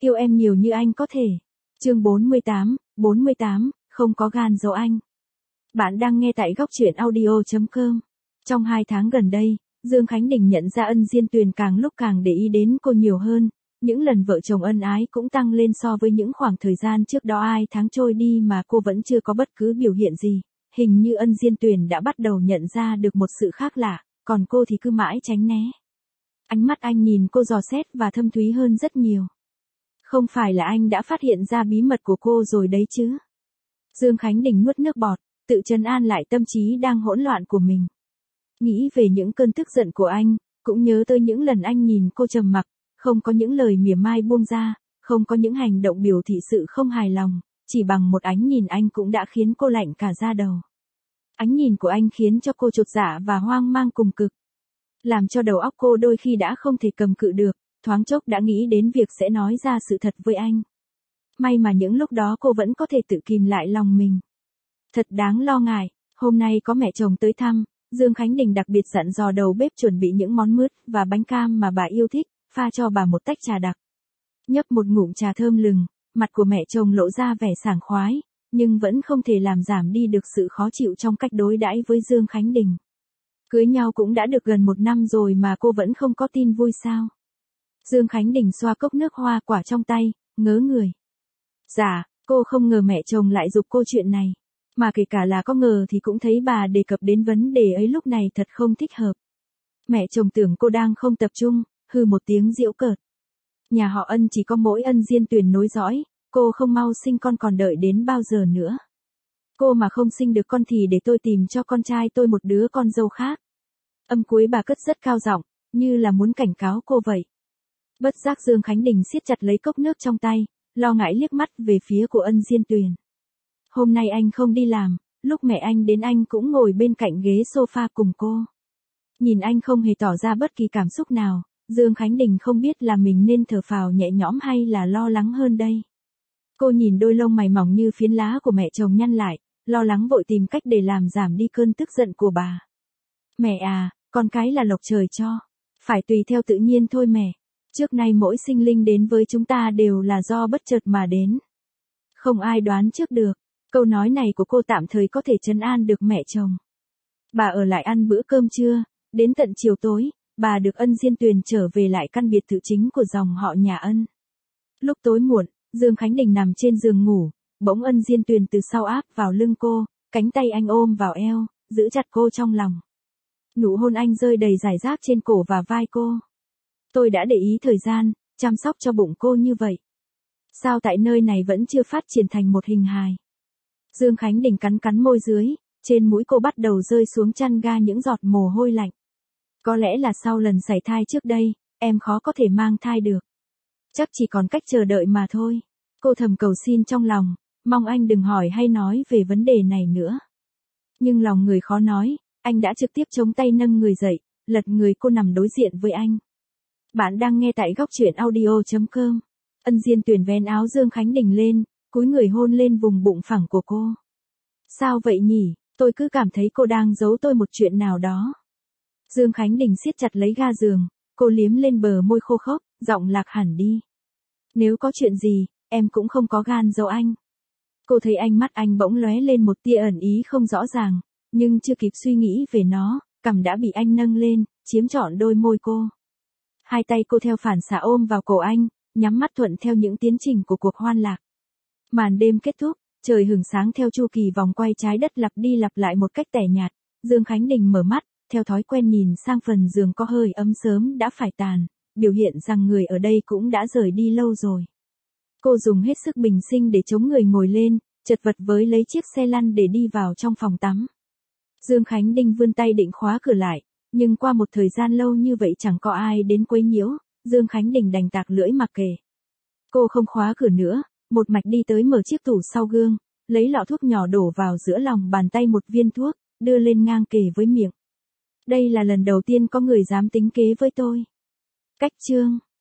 yêu em nhiều như anh có thể. Chương 48, không có gan giấu anh. Bạn đang nghe tại góc truyện audio.com. Trong 2 tháng gần đây, Dương Khánh Đình nhận ra Ân Diên Tuyền càng lúc càng để ý đến cô nhiều hơn, những lần vợ chồng ân ái cũng tăng lên so với những khoảng thời gian trước đó 2 tháng trôi đi mà cô vẫn chưa có bất cứ biểu hiện gì. Hình như Ân Diên Tuyền đã bắt đầu nhận ra được một sự khác lạ, còn cô thì cứ mãi tránh né. Ánh mắt anh nhìn cô dò xét và thâm thúy hơn rất nhiều. Không phải là anh đã phát hiện ra bí mật của cô rồi đấy chứ? Dương Khánh Đình nuốt nước bọt, tự trấn an lại tâm trí đang hỗn loạn của mình. Nghĩ về những cơn tức giận của anh, cũng nhớ tới những lần anh nhìn cô trầm mặc, không có những lời mỉa mai buông ra, không có những hành động biểu thị sự không hài lòng, chỉ bằng một ánh nhìn anh cũng đã khiến cô lạnh cả da đầu. Ánh nhìn của anh khiến cho cô chột dạ và hoang mang cùng cực. Làm cho đầu óc cô đôi khi đã không thể cầm cự được, thoáng chốc đã nghĩ đến việc sẽ nói ra sự thật với anh. May mà những lúc đó cô vẫn có thể tự kìm lại lòng mình. Thật đáng lo ngại, hôm nay có mẹ chồng tới thăm, Dương Khánh Đình đặc biệt dặn dò đầu bếp chuẩn bị những món mứt và bánh cam mà bà yêu thích, pha cho bà một tách trà đặc. Nhấp một ngụm trà thơm lừng, mặt của mẹ chồng lộ ra vẻ sảng khoái, nhưng vẫn không thể làm giảm đi được sự khó chịu trong cách đối đãi với Dương Khánh Đình. Cưới nhau cũng đã được gần 1 năm rồi mà cô vẫn không có tin vui sao? Dương Khánh Đình xoa cốc nước hoa quả trong tay, ngớ người. Dạ, cô không ngờ mẹ chồng lại giục cô chuyện này. Mà kể cả là có ngờ thì cũng thấy bà đề cập đến vấn đề ấy lúc này thật không thích hợp. Mẹ chồng tưởng cô đang không tập trung, hừ một tiếng giễu cợt. Nhà họ Ân chỉ có mỗi Ân Diên Tuyền nối dõi, cô không mau sinh con còn đợi đến bao giờ nữa. Cô mà không sinh được con thì để tôi tìm cho con trai tôi một đứa con dâu khác. Âm cuối bà cất rất cao giọng, như là muốn cảnh cáo cô vậy. Bất giác Dương Khánh Đình siết chặt lấy cốc nước trong tay, lo ngại liếc mắt về phía của Ân Diên Tuyền. Hôm nay anh không đi làm, lúc mẹ anh đến anh cũng ngồi bên cạnh ghế sofa cùng cô. Nhìn anh không hề tỏ ra bất kỳ cảm xúc nào, Dương Khánh Đình không biết là mình nên thở phào nhẹ nhõm hay là lo lắng hơn đây. Cô nhìn đôi lông mày mỏng như phiến lá của mẹ chồng nhăn lại, lo lắng vội tìm cách để làm giảm đi cơn tức giận của bà. Mẹ à, con cái là lộc trời cho, phải tùy theo tự nhiên thôi mẹ. Trước nay mỗi sinh linh đến với chúng ta đều là do bất chợt mà đến. Không ai đoán trước được. Câu nói này của cô tạm thời có thể trấn an được mẹ chồng. Bà ở lại ăn bữa cơm trưa, đến tận chiều tối, bà được Ân Diên Tuyền trở về lại căn biệt thự chính của dòng họ nhà Ân. Lúc tối muộn, Dương Khánh Đình nằm trên giường ngủ, bỗng Ân Diên Tuyền từ sau áp vào lưng cô, cánh tay anh ôm vào eo, giữ chặt cô trong lòng. Nụ hôn anh rơi đầy rải rác trên cổ và vai cô. Tôi đã để ý thời gian, chăm sóc cho bụng cô như vậy. Sao tại nơi này vẫn chưa phát triển thành một hình hài? Dương Khánh Đình cắn cắn môi dưới, trên mũi cô bắt đầu rơi xuống chăn ga những giọt mồ hôi lạnh. Có lẽ là sau lần sảy thai trước đây, em khó có thể mang thai được. Chắc chỉ còn cách chờ đợi mà thôi. Cô thầm cầu xin trong lòng, mong anh đừng hỏi hay nói về vấn đề này nữa. Nhưng lòng người khó nói, anh đã trực tiếp chống tay nâng người dậy, lật người cô nằm đối diện với anh. Bạn đang nghe tại góc truyện audio.com. Ân Diên Tuyền vén áo Dương Khánh Đình lên, cúi người hôn lên vùng bụng phẳng của cô. Sao vậy nhỉ, tôi cứ cảm thấy cô đang giấu tôi một chuyện nào đó. Dương Khánh Đình siết chặt lấy ga giường, cô liếm lên bờ môi khô khốc, giọng lạc hẳn đi. Nếu có chuyện gì, em cũng không có gan giấu anh. Cô thấy ánh mắt anh bỗng lóe lên một tia ẩn ý không rõ ràng, nhưng chưa kịp suy nghĩ về nó, cằm đã bị anh nâng lên, chiếm trọn đôi môi cô. Hai tay cô theo phản xạ ôm vào cổ anh, nhắm mắt thuận theo những tiến trình của cuộc hoan lạc. Màn đêm kết thúc, trời hửng sáng theo chu kỳ vòng quay trái đất lặp đi lặp lại một cách tẻ nhạt. Dương Khánh Đình mở mắt, theo thói quen nhìn sang phần giường có hơi ấm sớm đã phải tàn, biểu hiện rằng người ở đây cũng đã rời đi lâu rồi. Cô dùng hết sức bình sinh để chống người ngồi lên, chật vật với lấy chiếc xe lăn để đi vào trong phòng tắm. Dương Khánh Đình vươn tay định khóa cửa lại, nhưng qua một thời gian lâu như vậy chẳng có ai đến quấy nhiễu, Dương Khánh Đình đành tạc lưỡi mặc kệ. Cô không khóa cửa nữa, một mạch đi tới mở chiếc tủ sau gương, lấy lọ thuốc nhỏ đổ vào giữa lòng bàn tay một viên thuốc, đưa lên ngang kề với miệng. Đây là lần đầu tiên có người dám tính kế với tôi. Cách chương